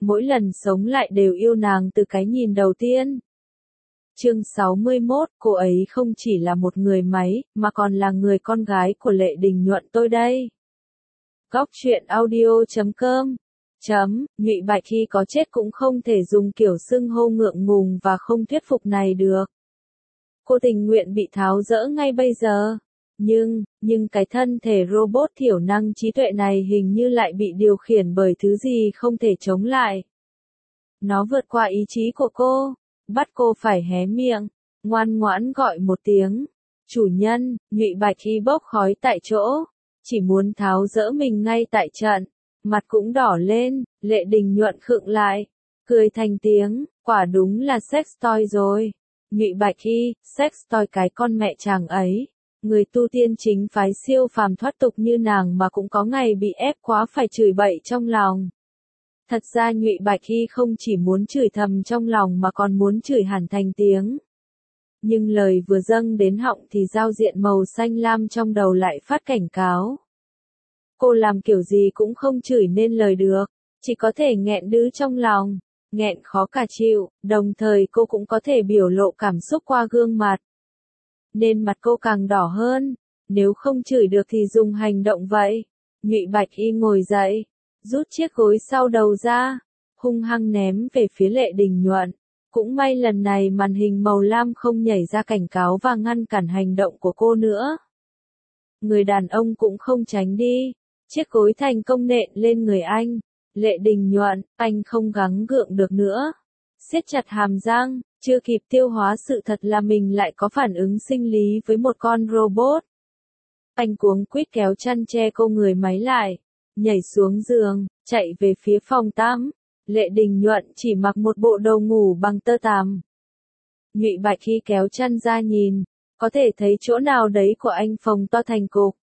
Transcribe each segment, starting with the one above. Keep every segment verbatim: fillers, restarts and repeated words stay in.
mỗi lần sống lại đều yêu nàng từ cái nhìn đầu tiên. Chương sáu mươi mốt, cô ấy không chỉ là một người máy, mà còn là người con gái của Lệ Đình Nhuận tôi đây. Góc truyện audio chấm com chấm, Nhụy Bạch khi có chết cũng không thể dùng kiểu xưng hô ngượng ngùng và không thuyết phục này được. Cô tình nguyện bị tháo dỡ ngay bây giờ. Nhưng, nhưng cái thân thể robot thiểu năng trí tuệ này hình như lại bị điều khiển bởi thứ gì không thể chống lại. Nó vượt qua ý chí của cô, bắt cô phải hé miệng, ngoan ngoãn gọi một tiếng. Chủ nhân, Nhụy Bạch khi bốc khói tại chỗ, chỉ muốn tháo dỡ mình ngay tại trận, mặt cũng đỏ lên, Lệ Đình Nhuận khựng lại, cười thành tiếng, quả đúng là sex toy rồi. Nhụy Bạch khi, sex toy cái con mẹ chàng ấy. Người tu tiên chính phái siêu phàm thoát tục như nàng mà cũng có ngày bị ép quá phải chửi bậy trong lòng. Thật ra Nhụy Bạch khi không chỉ muốn chửi thầm trong lòng mà còn muốn chửi hẳn thành tiếng. Nhưng lời vừa dâng đến họng thì giao diện màu xanh lam trong đầu lại phát cảnh cáo. Cô làm kiểu gì cũng không chửi nên lời được, chỉ có thể nghẹn đứ trong lòng, nghẹn khó cả chịu, đồng thời cô cũng có thể biểu lộ cảm xúc qua gương mặt. Nên mặt cô càng đỏ hơn, nếu không chửi được thì dùng hành động vậy. Nhụy Bạch y ngồi dậy, rút chiếc gối sau đầu ra, hung hăng ném về phía Lệ Đình Nhuận. Cũng may lần này màn hình màu lam không nhảy ra cảnh cáo và ngăn cản hành động của cô nữa. Người đàn ông cũng không tránh đi, chiếc gối thành công nện lên người anh. Lệ Đình Nhuận, anh không gắng gượng được nữa. Siết chặt hàm răng, chưa kịp tiêu hóa sự thật là mình lại có phản ứng sinh lý với một con robot. Anh cuống quýt kéo chăn che cô người máy lại, nhảy xuống giường, chạy về phía phòng tắm. Lệ Đình Nhuận chỉ mặc một bộ đồ ngủ bằng tơ tằm. Nhụy Bạch khi kéo chăn ra nhìn, có thể thấy chỗ nào đấy của anh phồng to thành cục.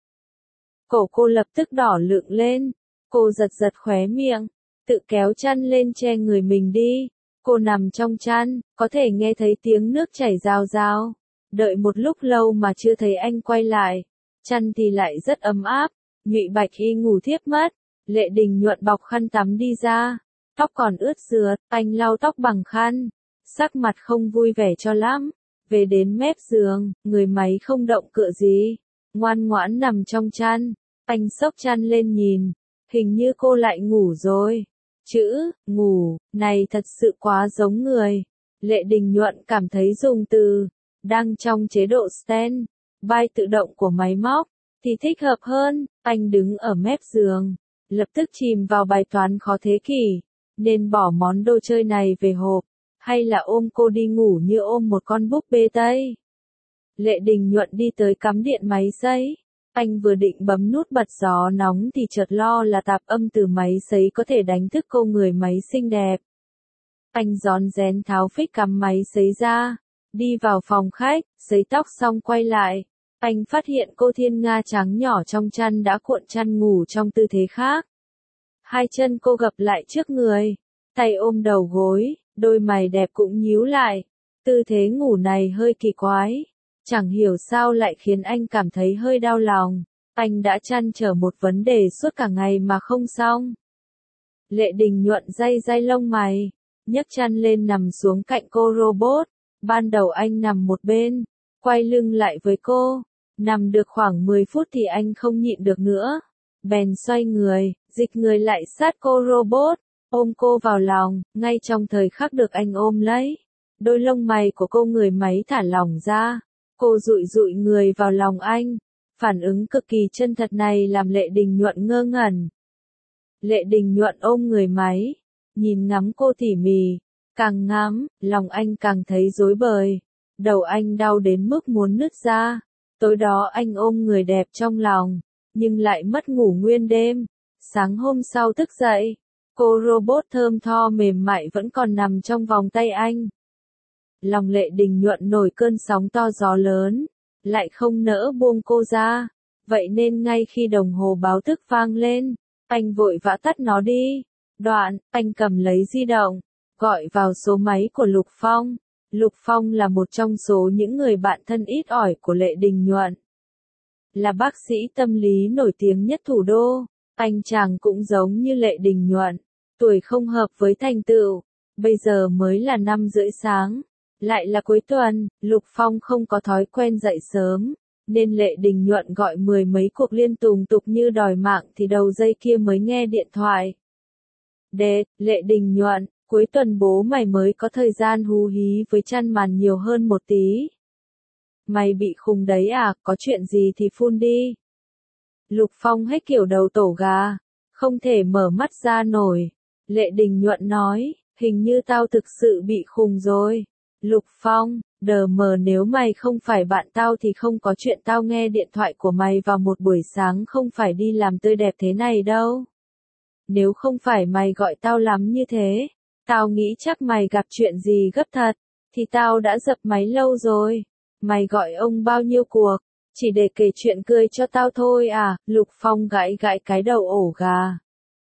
Cổ cô lập tức đỏ lựng lên, cô giật giật khóe miệng, tự kéo chăn lên che người mình đi. Cô nằm trong chăn, có thể nghe thấy tiếng nước chảy rào rào. Đợi một lúc lâu mà chưa thấy anh quay lại. Chăn thì lại rất ấm áp. Nhụy Bạch y ngủ thiếp mất. Lệ Đình Nhuận bọc khăn tắm đi ra. Tóc còn ướt rượt, anh lau tóc bằng khăn. Sắc mặt không vui vẻ cho lắm. Về đến mép giường, người máy không động cựa gì. Ngoan ngoãn nằm trong chăn. Anh xốc chăn lên nhìn. Hình như cô lại ngủ rồi. Chữ, ngủ, này thật sự quá giống người. Lệ Đình Nhuận cảm thấy dùng từ, đang trong chế độ stand, by tự động của máy móc, thì thích hợp hơn. Anh đứng ở mép giường, lập tức chìm vào bài toán khó thế kỷ. Nên bỏ món đồ chơi này về hộp, hay là ôm cô đi ngủ như ôm một con búp bê Tây. Lệ Đình Nhuận đi tới cắm điện máy sấy. Anh vừa định bấm nút bật gió nóng thì chợt lo là tạp âm từ máy sấy có thể đánh thức cô người máy xinh đẹp. Anh rón rén tháo phích cắm máy sấy ra, đi vào phòng khách, sấy tóc xong quay lại. Anh phát hiện cô thiên nga trắng nhỏ trong chăn đã cuộn chăn ngủ trong tư thế khác. Hai chân cô gập lại trước người, tay ôm đầu gối, đôi mày đẹp cũng nhíu lại. Tư thế ngủ này hơi kỳ quái. Chẳng hiểu sao lại khiến anh cảm thấy hơi đau lòng. Anh đã trăn trở một vấn đề suốt cả ngày mà không xong. Lệ Đình Nhuận day day lông mày, nhấc chăn lên nằm xuống cạnh cô robot. Ban đầu anh nằm một bên, quay lưng lại với cô. Nằm được khoảng mười phút thì anh không nhịn được nữa. Bèn xoay người, dịch người lại sát cô robot, ôm cô vào lòng. Ngay trong thời khắc được anh ôm lấy, đôi lông mày của cô người máy thả lỏng ra. Cô dụi dụi người vào lòng anh. Phản ứng cực kỳ chân thật này làm Lệ Đình Nhuận ngơ ngẩn. Lệ Đình Nhuận ôm người máy, nhìn ngắm cô tỉ mỉ. Càng ngắm, lòng anh càng thấy rối bời. Đầu anh đau đến mức muốn nứt ra. Tối đó anh ôm người đẹp trong lòng, nhưng lại mất ngủ nguyên đêm. Sáng hôm sau thức dậy, cô robot thơm tho mềm mại vẫn còn nằm trong vòng tay anh. Lòng Lệ Đình Nhuận nổi cơn sóng to gió lớn, lại không nỡ buông cô ra. Vậy nên ngay khi đồng hồ báo thức vang lên, anh vội vã tắt nó đi. Đoạn, anh cầm lấy di động, gọi vào số máy của Lục Phong. Lục Phong là một trong số những người bạn thân ít ỏi của Lệ Đình Nhuận. Là bác sĩ tâm lý nổi tiếng nhất thủ đô, anh chàng cũng giống như Lệ Đình Nhuận. tuổi không hợp với thành tựu, bây giờ mới là năm rưỡi sáng, lại là cuối tuần, Lục Phong không có thói quen dậy sớm, nên Lệ Đình Nhuận gọi mười mấy cuộc liên tùng tục như đòi mạng thì đầu dây kia mới nghe điện thoại. Đệt, Lệ Đình Nhuận, cuối tuần bố mày mới có thời gian hú hí với chăn màn nhiều hơn một tí. Mày bị khùng đấy à, có chuyện gì thì phun đi. Lục Phong hết kiểu đầu tổ gà, không thể mở mắt ra nổi. Lệ Đình Nhuận nói, hình như tao thực sự bị khùng rồi. Lục Phong, đờ mờ nếu mày không phải bạn tao thì không có chuyện tao nghe điện thoại của mày vào một buổi sáng không phải đi làm tươi đẹp thế này đâu. Nếu không phải mày gọi tao lắm như thế, tao nghĩ chắc mày gặp chuyện gì gấp thật, thì tao đã dập máy lâu rồi. Mày gọi ông bao nhiêu cuộc, chỉ để kể chuyện cười cho tao thôi à, Lục Phong gãi gãi cái đầu ổ gà.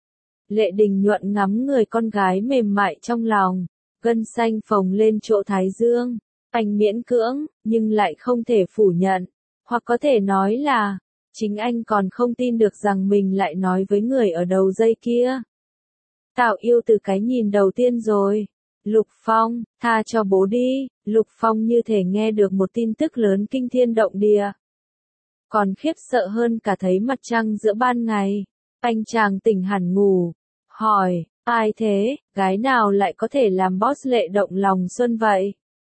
Lệ Đình Nhuận ngắm người con gái mềm mại trong lòng, gân xanh phồng lên chỗ thái dương, anh miễn cưỡng, nhưng lại không thể phủ nhận, hoặc có thể nói là, chính anh còn không tin được rằng mình lại nói với người ở đầu dây kia. Tao yêu từ cái nhìn đầu tiên rồi. Lục Phong, tha cho bố đi, Lục Phong như thể nghe được một tin tức lớn kinh thiên động địa. Còn khiếp sợ hơn cả thấy mặt trăng giữa ban ngày. Anh chàng tỉnh hẳn ngủ, hỏi, ai thế, gái nào lại có thể làm boss Lệ động lòng xuân vậy?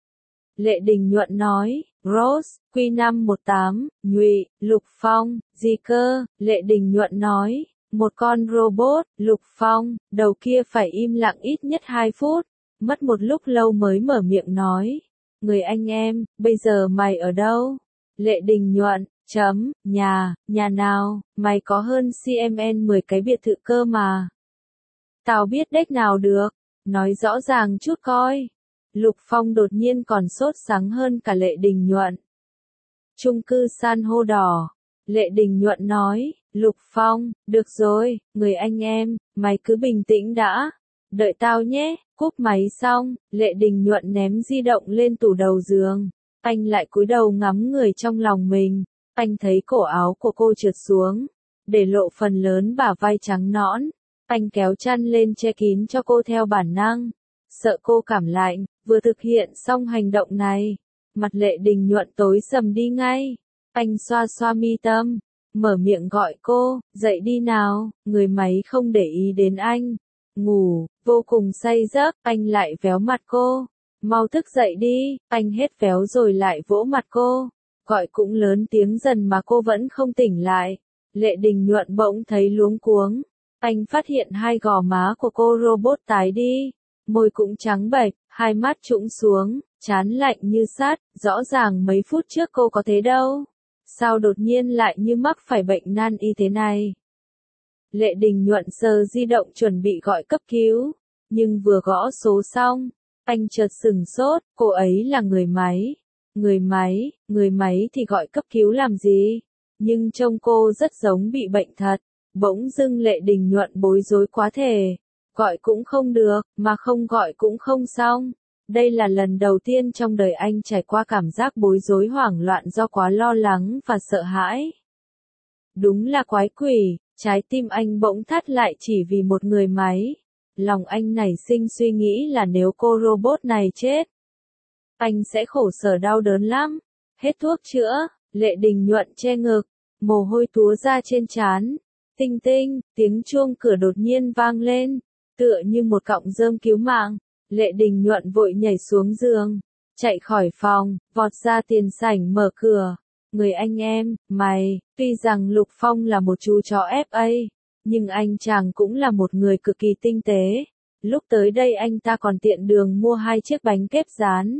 Lệ Đình Nhuận nói, Rose, Q năm một tám, Nhụy, Lục Phong, gì cơ, Lệ Đình Nhuận nói, một con robot, Lục Phong, đầu kia phải im lặng ít nhất hai phút, mất một lúc lâu mới mở miệng nói, người anh em, bây giờ mày ở đâu? Lệ Đình Nhuận, chấm, nhà, nhà nào, mày có hơn xê em en mười cái biệt thự cơ mà. Tao biết đếch nào được, nói rõ ràng chút coi. Lục Phong đột nhiên còn sốt sắng hơn cả Lệ Đình Nhuận. Chung cư san hô đỏ. Lệ Đình Nhuận nói, Lục Phong, được rồi, người anh em, mày cứ bình tĩnh đã. Đợi tao nhé, cúp máy xong, Lệ Đình Nhuận ném di động lên tủ đầu giường. Anh lại cúi đầu ngắm người trong lòng mình. Anh thấy cổ áo của cô trượt xuống, để lộ phần lớn bả vai trắng nõn. Anh kéo chăn lên che kín cho cô theo bản năng. Sợ cô cảm lạnh, vừa thực hiện xong hành động này. Mặt Lệ Đình Nhuận tối sầm đi ngay. Anh xoa xoa mi tâm, mở miệng gọi cô, dậy đi nào, người máy không để ý đến anh. Ngủ, vô cùng say giấc, anh lại véo mặt cô. Mau thức dậy đi, anh hết véo rồi lại vỗ mặt cô. Gọi cũng lớn tiếng dần mà cô vẫn không tỉnh lại. Lệ Đình Nhuận bỗng thấy luống cuống. Anh phát hiện hai gò má của cô robot tái đi. Môi cũng trắng bệch, hai mắt trũng xuống, trán lạnh như sắt, rõ ràng mấy phút trước cô có thế đâu. Sao đột nhiên lại như mắc phải bệnh nan y thế này? Lệ Đình Nhuận sờ di động chuẩn bị gọi cấp cứu, nhưng vừa gõ số xong, anh chợt sừng sốt, cô ấy là người máy. Người máy, người máy thì gọi cấp cứu làm gì? Nhưng trông cô rất giống bị bệnh thật. Bỗng dưng Lệ Đình Nhuận bối rối quá thể. Gọi cũng không được, mà không gọi cũng không xong. Đây là lần đầu tiên trong đời anh trải qua cảm giác bối rối hoảng loạn do quá lo lắng và sợ hãi. Đúng là quái quỷ, trái tim anh bỗng thắt lại chỉ vì một người máy. Lòng anh nảy sinh suy nghĩ là nếu cô robot này chết, anh sẽ khổ sở đau đớn lắm. Hết thuốc chữa, Lệ Đình Nhuận che ngực, mồ hôi túa ra trên trán. Tinh tinh, tiếng chuông cửa đột nhiên vang lên, tựa như một cọng rơm cứu mạng. Lệ Đình Nhuận vội nhảy xuống giường, chạy khỏi phòng, vọt ra tiền sảnh mở cửa. Người anh em, mày, tuy rằng Lục Phong là một chú chó ép a, nhưng anh chàng cũng là một người cực kỳ tinh tế. Lúc tới đây anh ta còn tiện đường mua hai chiếc bánh kép rán,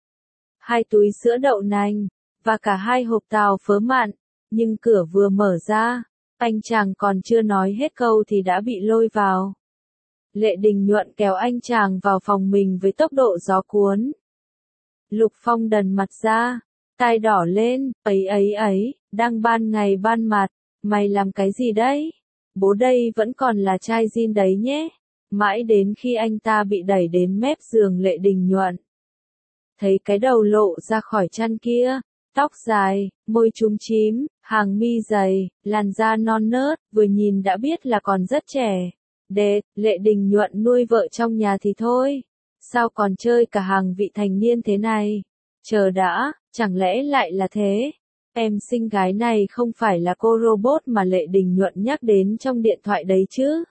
hai túi sữa đậu nành, và cả hai hộp tàu phớ mặn. Nhưng cửa vừa mở ra, anh chàng còn chưa nói hết câu thì đã bị lôi vào. Lệ Đình Nhuận kéo anh chàng vào phòng mình với tốc độ gió cuốn. Lục Phong đần mặt ra, tai đỏ lên, ấy ấy ấy, đang ban ngày ban mặt, mày làm cái gì đấy? Bố đây vẫn còn là trai zin đấy nhé. Mãi đến khi anh ta bị đẩy đến mép giường Lệ Đình Nhuận, thấy cái đầu lộ ra khỏi chăn kia, tóc dài, môi chúm chím, hàng mi dày, làn da non nớt, vừa nhìn đã biết là còn rất trẻ. Đệt, Lệ Đình Nhuận nuôi vợ trong nhà thì thôi. Sao còn chơi cả hàng vị thành niên thế này? Chờ đã, chẳng lẽ lại là thế? Em xinh gái này không phải là cô robot mà Lệ Đình Nhuận nhắc đến trong điện thoại đấy chứ?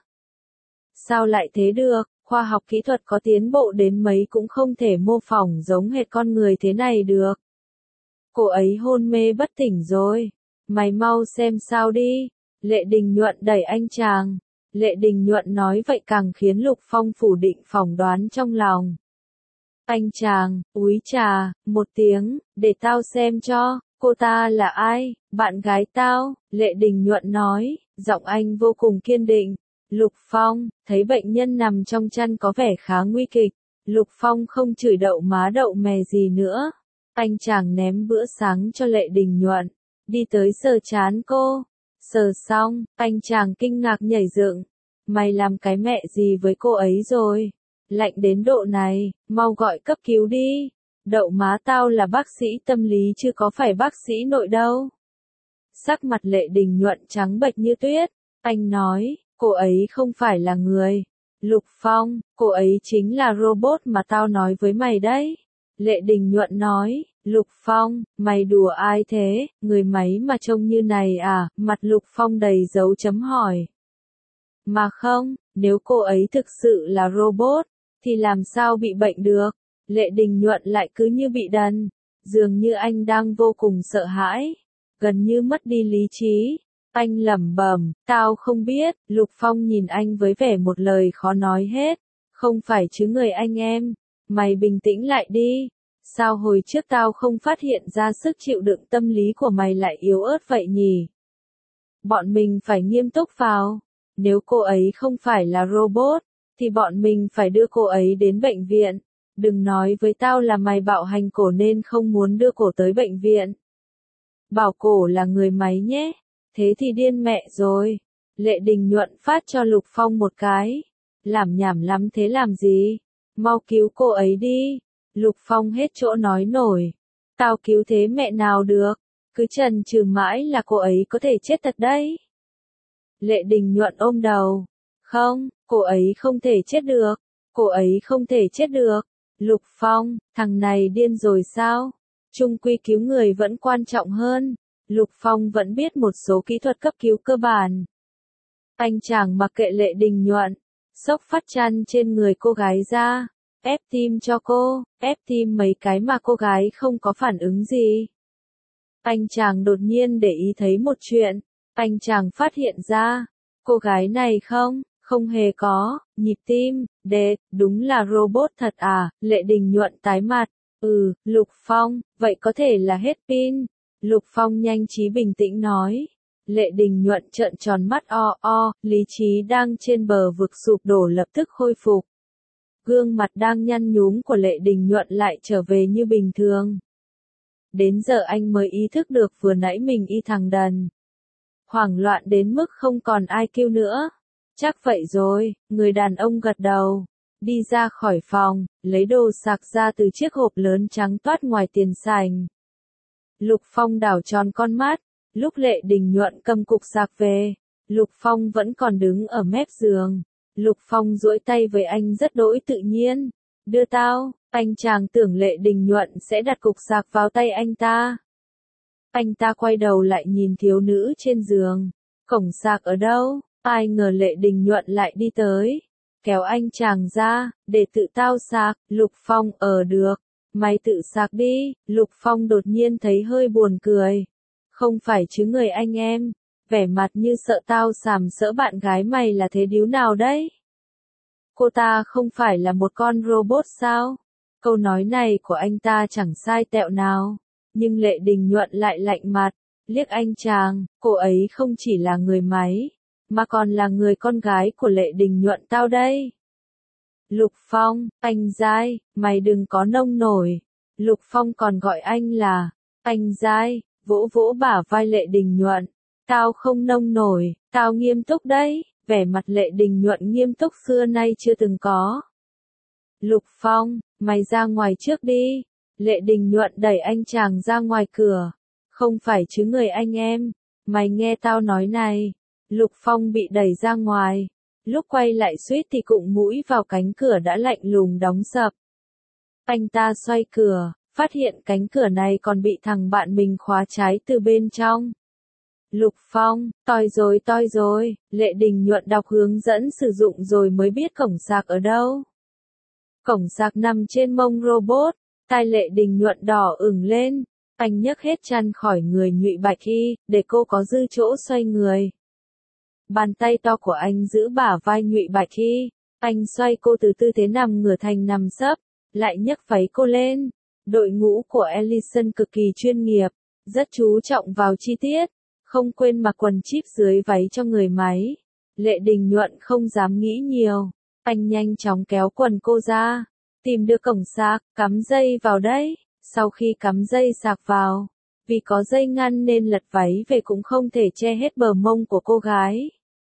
Sao lại thế được, khoa học kỹ thuật có tiến bộ đến mấy cũng không thể mô phỏng giống hệt con người thế này được. Cô ấy hôn mê bất tỉnh rồi. Mày mau xem sao đi. Lệ Đình Nhuận đẩy anh chàng. Lệ Đình Nhuận nói vậy càng khiến Lục Phong phủ định phỏng đoán trong lòng. Anh chàng, úi trà, một tiếng, để tao xem cho, cô ta là ai, bạn gái tao, Lệ Đình Nhuận nói, giọng anh vô cùng kiên định. Lục Phong, thấy bệnh nhân nằm trong chăn có vẻ khá nguy kịch, Lục Phong không chửi đậu má đậu mè gì nữa. Anh chàng ném bữa sáng cho Lệ Đình Nhuận, đi tới sờ trán cô. Sờ xong, anh chàng kinh ngạc nhảy dựng. Mày làm cái mẹ gì với cô ấy rồi? Lạnh đến độ này, mau gọi cấp cứu đi. Đậu má tao là bác sĩ tâm lý chứ có phải bác sĩ nội đâu. Sắc mặt Lệ Đình Nhuận trắng bệch như tuyết. Anh nói, cô ấy không phải là người. Lục Phong, cô ấy chính là robot mà tao nói với mày đấy. Lệ Đình Nhuận nói, Lục Phong, mày đùa ai thế, người máy mà trông như này à, mặt Lục Phong đầy dấu chấm hỏi. Mà không, nếu cô ấy thực sự là robot, thì làm sao bị bệnh được? Lệ Đình Nhuận lại cứ như bị đần, dường như anh đang vô cùng sợ hãi, gần như mất đi lý trí. Anh lẩm bẩm, tao không biết, Lục Phong nhìn anh với vẻ một lời khó nói hết. Không phải chứ người anh em, mày bình tĩnh lại đi. Sao hồi trước tao không phát hiện ra sức chịu đựng tâm lý của mày lại yếu ớt vậy nhỉ? Bọn mình phải nghiêm túc vào. Nếu cô ấy không phải là robot, thì bọn mình phải đưa cô ấy đến bệnh viện. Đừng nói với tao là mày bạo hành cổ nên không muốn đưa cổ tới bệnh viện. Bảo cổ là người máy nhé. Thế thì điên mẹ rồi. Lệ Đình Nhuận phát cho Lục Phong một cái. Làm nhảm lắm thế làm gì? Mau cứu cô ấy đi. Lục Phong hết chỗ nói nổi. Tao cứu thế mẹ nào được. Cứ chần chừ mãi là cô ấy có thể chết thật đấy. Lệ Đình Nhuận ôm đầu. Không, cô ấy không thể chết được. Cô ấy không thể chết được. Lục Phong, thằng này điên rồi sao? Chung quy cứu người vẫn quan trọng hơn. Lục Phong vẫn biết một số kỹ thuật cấp cứu cơ bản. Anh chàng mặc kệ Lệ Đình Nhuận, xốc phát chăn trên người cô gái ra, ép tim cho cô, ép tim mấy cái mà cô gái không có phản ứng gì. Anh chàng đột nhiên để ý thấy một chuyện, anh chàng phát hiện ra, cô gái này không, không hề có, nhịp tim, đệt, đúng là robot thật à, Lệ Đình Nhuận tái mặt, ừ, Lục Phong, vậy có thể là hết pin. Lục Phong nhanh trí bình tĩnh nói. Lệ Đình Nhuận trợn tròn mắt o o, lý trí đang trên bờ vực sụp đổ lập tức khôi phục. Gương mặt đang nhăn nhúm của Lệ Đình Nhuận lại trở về như bình thường. Đến giờ anh mới ý thức được vừa nãy mình y thằng đần. Hoảng loạn đến mức không còn ai kêu nữa. Chắc vậy rồi, người đàn ông gật đầu. Đi ra khỏi phòng, lấy đồ sạc ra từ chiếc hộp lớn trắng toát ngoài tiền sành. Lục Phong đảo tròn con mắt, lúc Lệ Đình Nhuận cầm cục sạc về, Lục Phong vẫn còn đứng ở mép giường. Lục Phong duỗi tay với anh rất đỗi tự nhiên. Đưa tao, anh chàng tưởng Lệ Đình Nhuận sẽ đặt cục sạc vào tay anh ta. Anh ta quay đầu lại nhìn thiếu nữ trên giường. Cổng sạc ở đâu? Ai ngờ Lệ Đình Nhuận lại đi tới. Kéo anh chàng ra, để tự tao sạc, Lục Phong ở được. Mày tự sạc đi, Lục Phong đột nhiên thấy hơi buồn cười. Không phải chứ người anh em, vẻ mặt như sợ tao sàm sỡ bạn gái mày là thế điếu nào đấy? Cô ta không phải là một con robot sao? Câu nói này của anh ta chẳng sai tẹo nào. Nhưng Lệ Đình Nhuận lại lạnh mặt, liếc anh chàng, cô ấy không chỉ là người máy, mà còn là người con gái của Lệ Đình Nhuận tao đây. Lục Phong, anh dai, mày đừng có nông nổi. Lục Phong còn gọi anh là, anh dai, vỗ vỗ bả vai Lệ Đình Nhuận. Tao không nông nổi, tao nghiêm túc đấy, vẻ mặt Lệ Đình Nhuận nghiêm túc xưa nay chưa từng có. Lục Phong, mày ra ngoài trước đi. Lệ Đình Nhuận đẩy anh chàng ra ngoài cửa. Không phải chứ người anh em, mày nghe tao nói này. Lục Phong bị đẩy ra ngoài. Lúc quay lại suýt thì cụng mũi vào cánh cửa đã lạnh lùng đóng sập. Anh ta xoay cửa, phát hiện cánh cửa này còn bị thằng bạn mình khóa trái từ bên trong. Lục Phong, toi rồi toi rồi, Lệ Đình Nhuận đọc hướng dẫn sử dụng rồi mới biết cổng sạc ở đâu. Cổng sạc nằm trên mông robot, tai Lệ Đình Nhuận đỏ ửng lên, anh nhấc hết chăn khỏi người Nhụy Bạch Y, để cô có dư chỗ xoay người. Bàn tay to của anh giữ bả vai Nhụy Bạch Y, anh xoay cô từ tư thế nằm ngửa thành nằm sấp, lại nhấc váy cô lên. Đội ngũ của Ellison cực kỳ chuyên nghiệp, rất chú trọng vào chi tiết, không quên mặc quần chip dưới váy cho người máy. Lệ Đình Nhuận không dám nghĩ nhiều, anh nhanh chóng kéo quần cô ra, tìm được cổng sạc, cắm dây vào đấy. Sau khi cắm dây sạc vào, vì có dây ngăn nên lật váy về cũng không thể che hết bờ mông của cô gái.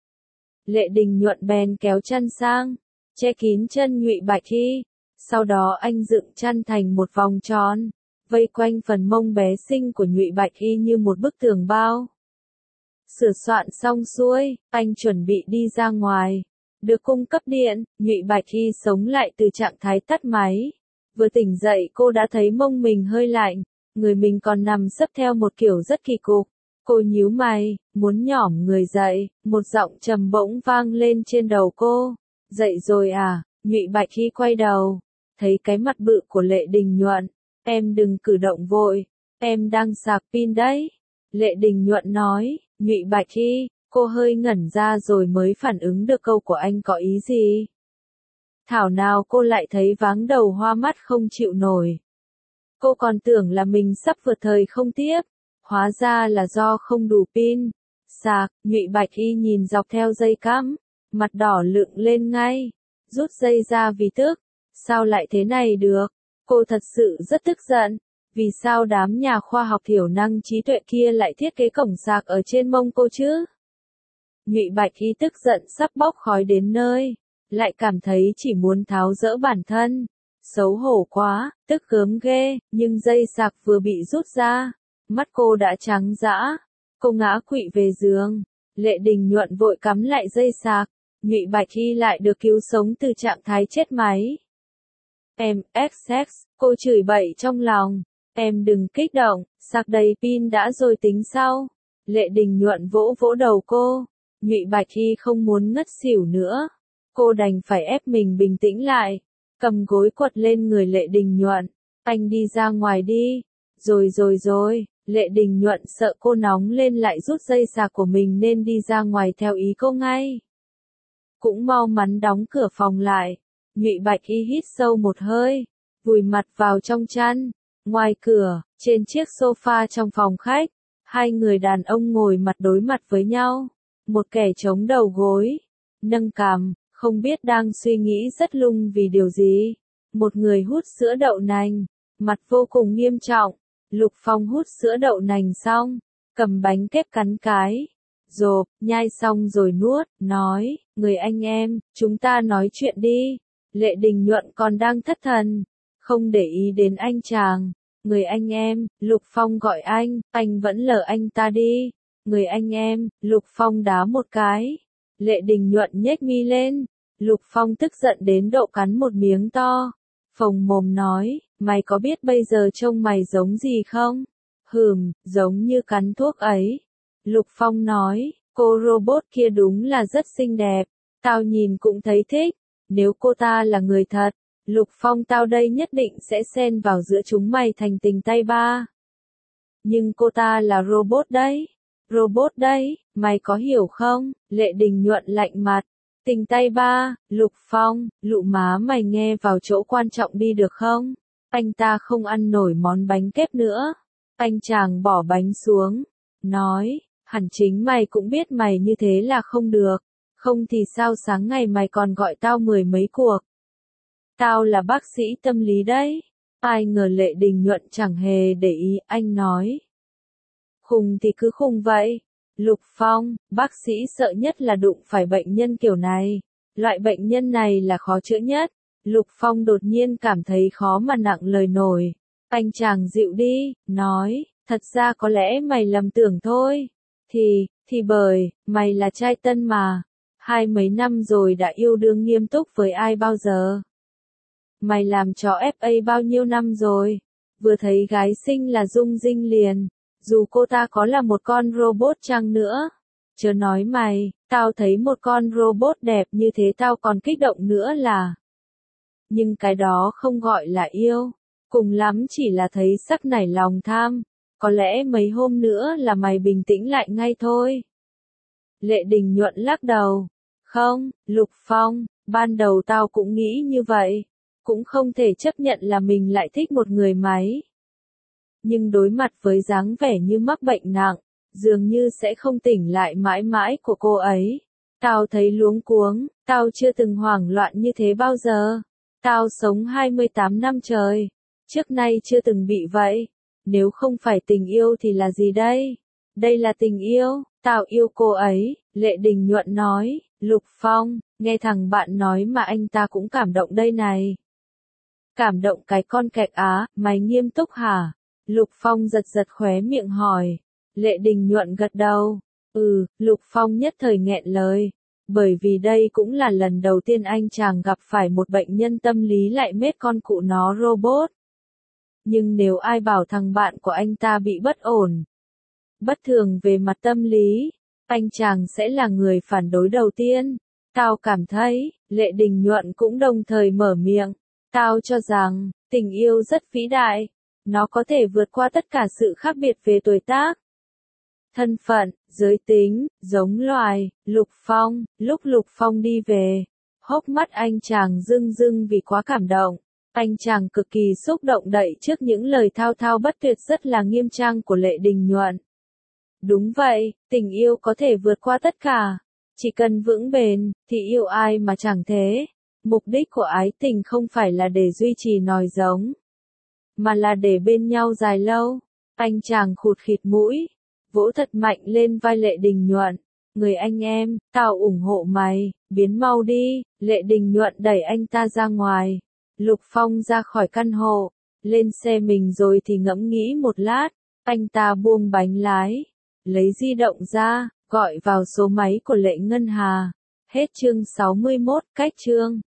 Lệ Đình Nhuận bèn kéo chăn sang, che kín chân Nhụy Bạch Y. Sau đó anh dựng chăn thành một vòng tròn, vây quanh phần mông bé xinh của Nhụy Bạch Y như một bức tường bao. Sửa soạn xong xuôi, anh chuẩn bị đi ra ngoài. Được cung cấp điện, Nhụy Bạch Y sống lại từ trạng thái tắt máy. Vừa tỉnh dậy cô đã thấy mông mình hơi lạnh, người mình còn nằm sấp theo một kiểu rất kỳ cục. Cô nhíu mày, muốn nhỏm người dậy, một giọng trầm bỗng vang lên trên đầu cô. Dậy rồi à? Nhụy Bạch Y quay đầu, thấy cái mặt bự của Lệ Đình Nhuận. Em đừng cử động vội, em đang sạc pin đấy. Lệ Đình Nhuận nói. Nhụy Bạch Y, cô hơi ngẩn ra rồi mới phản ứng được câu của anh có ý gì. Thảo nào cô lại thấy váng đầu hoa mắt không chịu nổi. Cô còn tưởng là mình sắp vượt thời không tiếp, hóa ra là do không đủ pin. Sạc, Nhụy Bạch Y nhìn dọc theo dây cắm, mặt đỏ lựng lên ngay, rút dây ra vì tức. Sao lại thế này được? Cô thật sự rất tức giận. Vì sao đám nhà khoa học thiểu năng trí tuệ kia lại thiết kế cổng sạc ở trên mông cô chứ? Nhụy Bạch Y tức giận sắp bốc khói đến nơi, lại cảm thấy chỉ muốn tháo dỡ bản thân. Xấu hổ quá, tức gớm ghê, nhưng dây sạc vừa bị rút ra, mắt cô đã trắng dã. Cô ngã quỵ về giường, Lệ Đình Nhuận vội cắm lại dây sạc, Nhụy Bạch Y lại được cứu sống từ trạng thái chết máy. Em, ích ích, cô chửi bậy trong lòng. Em đừng kích động, sạc đầy pin đã rồi tính sau. Lệ Đình Nhuận vỗ vỗ đầu cô. Nhụy Bạch Y không muốn ngất xỉu nữa. Cô đành phải ép mình bình tĩnh lại. Cầm gối quật lên người Lệ Đình Nhuận. Anh đi ra ngoài đi. Rồi rồi rồi, Lệ Đình Nhuận sợ cô nóng lên lại rút dây sạc của mình nên đi ra ngoài theo ý cô ngay. Cũng mau mắn đóng cửa phòng lại. Nhụy Bạch Y hít sâu một hơi, vùi mặt vào trong chăn. Ngoài cửa, trên chiếc sofa trong phòng khách, hai người đàn ông ngồi mặt đối mặt với nhau. Một kẻ chống đầu gối, nâng cằm, không biết đang suy nghĩ rất lung vì điều gì. Một người hút sữa đậu nành, mặt vô cùng nghiêm trọng. Lục Phong hút sữa đậu nành xong, cầm bánh kép cắn cái, rộp, nhai xong rồi nuốt, nói, người anh em, chúng ta nói chuyện đi. Lệ Đình Nhuận còn đang thất thần, không để ý đến anh chàng. Người anh em, Lục Phong gọi anh, anh vẫn lờ anh ta đi. Người anh em, Lục Phong đá một cái. Lệ Đình Nhuận nhếch mi lên. Lục Phong tức giận đến độ cắn một miếng to. Phồng mồm nói, mày có biết bây giờ trông mày giống gì không? Hừm, giống như cắn thuốc ấy. Lục Phong nói, cô robot kia đúng là rất xinh đẹp. Tao nhìn cũng thấy thích. Nếu cô ta là người thật, Lục Phong tao đây nhất định sẽ xen vào giữa chúng mày thành tình tay ba. Nhưng cô ta là robot đấy. Robot đấy, mày có hiểu không? Lệ Đình Nhuận lạnh mặt. Tình tay ba, Lục Phong, lụ má mày nghe vào chỗ quan trọng đi được không? Anh ta không ăn nổi món bánh kép nữa. Anh chàng bỏ bánh xuống, nói, hẳn chính mày cũng biết mày như thế là không được. Không thì sao sáng ngày mày còn gọi tao mười mấy cuộc. Tao là bác sĩ tâm lý đấy. Ai ngờ Lệ Đình Nhuận chẳng hề để ý, anh nói. Khùng thì cứ khùng vậy. Lục Phong, bác sĩ sợ nhất là đụng phải bệnh nhân kiểu này. Loại bệnh nhân này là khó chữa nhất. Lục Phong đột nhiên cảm thấy khó mà nặng lời nổi. Anh chàng dịu đi, nói, thật ra có lẽ mày lầm tưởng thôi. Thì, thì bởi, mày là trai tân mà. Hai mấy năm rồi đã yêu đương nghiêm túc với ai bao giờ? Mày làm trò ép a bao nhiêu năm rồi? Vừa thấy gái xinh là rung rinh liền, dù cô ta có là một con robot chăng nữa. Chớ nói mày, tao thấy một con robot đẹp như thế tao còn kích động nữa là. Nhưng cái đó không gọi là yêu, cùng lắm chỉ là thấy sắc nảy lòng tham, có lẽ mấy hôm nữa là mày bình tĩnh lại ngay thôi. Lệ Đình Nhuận lắc đầu, không, Lục Phong, ban đầu tao cũng nghĩ như vậy, cũng không thể chấp nhận là mình lại thích một người máy. Nhưng đối mặt với dáng vẻ như mắc bệnh nặng, dường như sẽ không tỉnh lại mãi mãi của cô ấy, tao thấy luống cuống, tao chưa từng hoảng loạn như thế bao giờ. Tao sống hai mươi tám năm trời, trước nay chưa từng bị vậy. Nếu không phải tình yêu thì là gì đây? Đây là tình yêu, tao yêu cô ấy, Lệ Đình Nhuận nói. Lục Phong, nghe thằng bạn nói mà anh ta cũng cảm động đây này. Cảm động cái con kẹt á, mày nghiêm túc hả? Lục Phong giật giật khóe miệng hỏi. Lệ Đình Nhuận gật đầu. Ừ, Lục Phong nhất thời nghẹn lời. Bởi vì đây cũng là lần đầu tiên anh chàng gặp phải một bệnh nhân tâm lý lại mết con cụ nó robot. Nhưng nếu ai bảo thằng bạn của anh ta bị bất ổn, bất thường về mặt tâm lý, anh chàng sẽ là người phản đối đầu tiên. Tao cảm thấy, Lệ Đình Nhuận cũng đồng thời mở miệng. Tao cho rằng, tình yêu rất vĩ đại. Nó có thể vượt qua tất cả sự khác biệt về tuổi tác, thân phận, giới tính, giống loài. Lục Phong, lúc Lục Phong đi về, hốc mắt anh chàng rưng rưng vì quá cảm động. Anh chàng cực kỳ xúc động đậy trước những lời thao thao bất tuyệt rất là nghiêm trang của Lệ Đình Nhuận. Đúng vậy, tình yêu có thể vượt qua tất cả. Chỉ cần vững bền, thì yêu ai mà chẳng thế. Mục đích của ái tình không phải là để duy trì nòi giống, mà là để bên nhau dài lâu. Anh chàng khụt khịt mũi, vỗ thật mạnh lên vai Lệ Đình Nhuận. Người anh em, tao ủng hộ mày, biến mau đi. Lệ Đình Nhuận đẩy anh ta ra ngoài. Lục Phong ra khỏi căn hộ, lên xe mình rồi thì ngẫm nghĩ một lát. Anh ta buông bánh lái, lấy di động ra, gọi vào số máy của Lệ Ngân Hà. Hết chương sáu mươi mốt, cách chương.